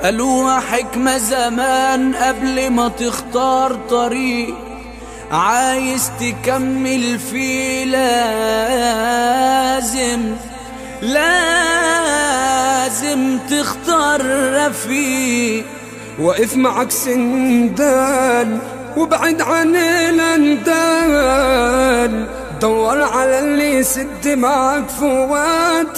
قالوها حكمة زمان قبل ما تختار طريق عايز تكمل فيه، لازم تختار رفيق واقف معك سندان وبعد عن الاندال، دور على اللي يسد معك فوات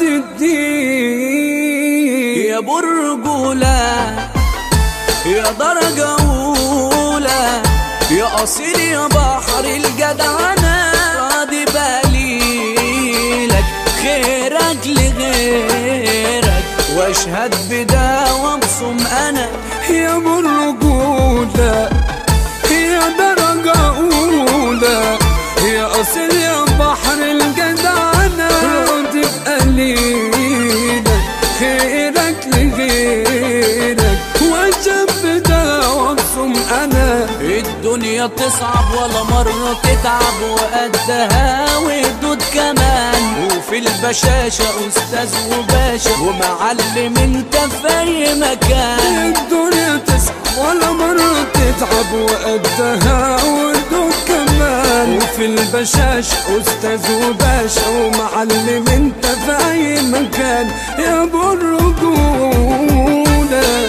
الدين. يا برجولة يا درجة أولى يا أصيل يا بحر الجدعنة، راضي بقليلك خيرك لغيرك واشهد بدا وابصم أنا. يا برجولة يا درجة أولى يا أصيل يا بحر الجدعنة، راضي بقليلك خيرك لغيرك واشهد بدا وابصم أنا. الدنيا تصعب ولا مرة تتعب وقدها ودود كمان، وفي البشاشة أستاذ وباشا ومعلم انت في أي مكان. الدنيا تصعب ولا مرة تتعب وقدها ودود كمان، وفي البشاشة أستاذ وباشا ومعلم انت في أي مكان. يا برجولة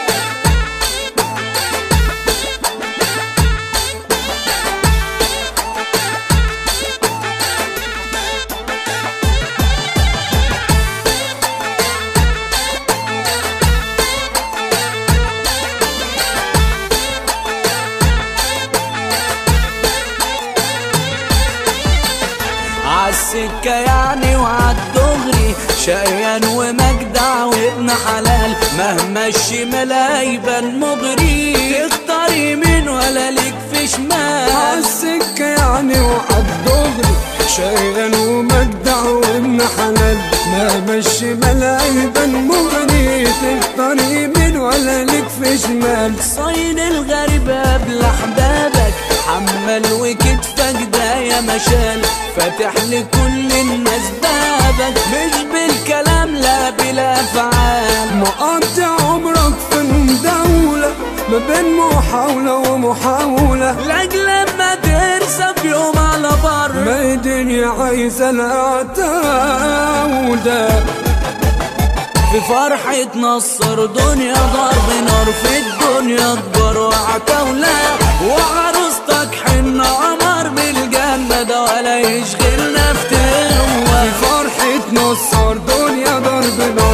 عالسكة يعني وعالدغري، شقيان ومجدع وابن حلال، مهما الشمال هيبان مغري، تختار يمين ولا ليك في شمال. عالسكة يعني وعالدغري، شقيان ومجدع وابن حلال، مهما الشمال هيبان مغري، تختار يمين ولا ليك في شمال. صين الغريب قبل احبابك، حمل وكتفك ده يا مشال، فاتح لكل الناس بابك، مش بالكلام لا بالافعال. مقضي عمرك في دولة ما بين محاولة ومحاولة، لاجل لما ترسى في يوم على بر، ما الدنيا عايزة العتاولة. في فرحة نصر دنيا ضرب نار، في الدنيا كبر وعتاولة، وعروستك حن عمر بالجنة ده ولا يشغلنا في تهوى. في فرحة نصر دنيا ضرب نار،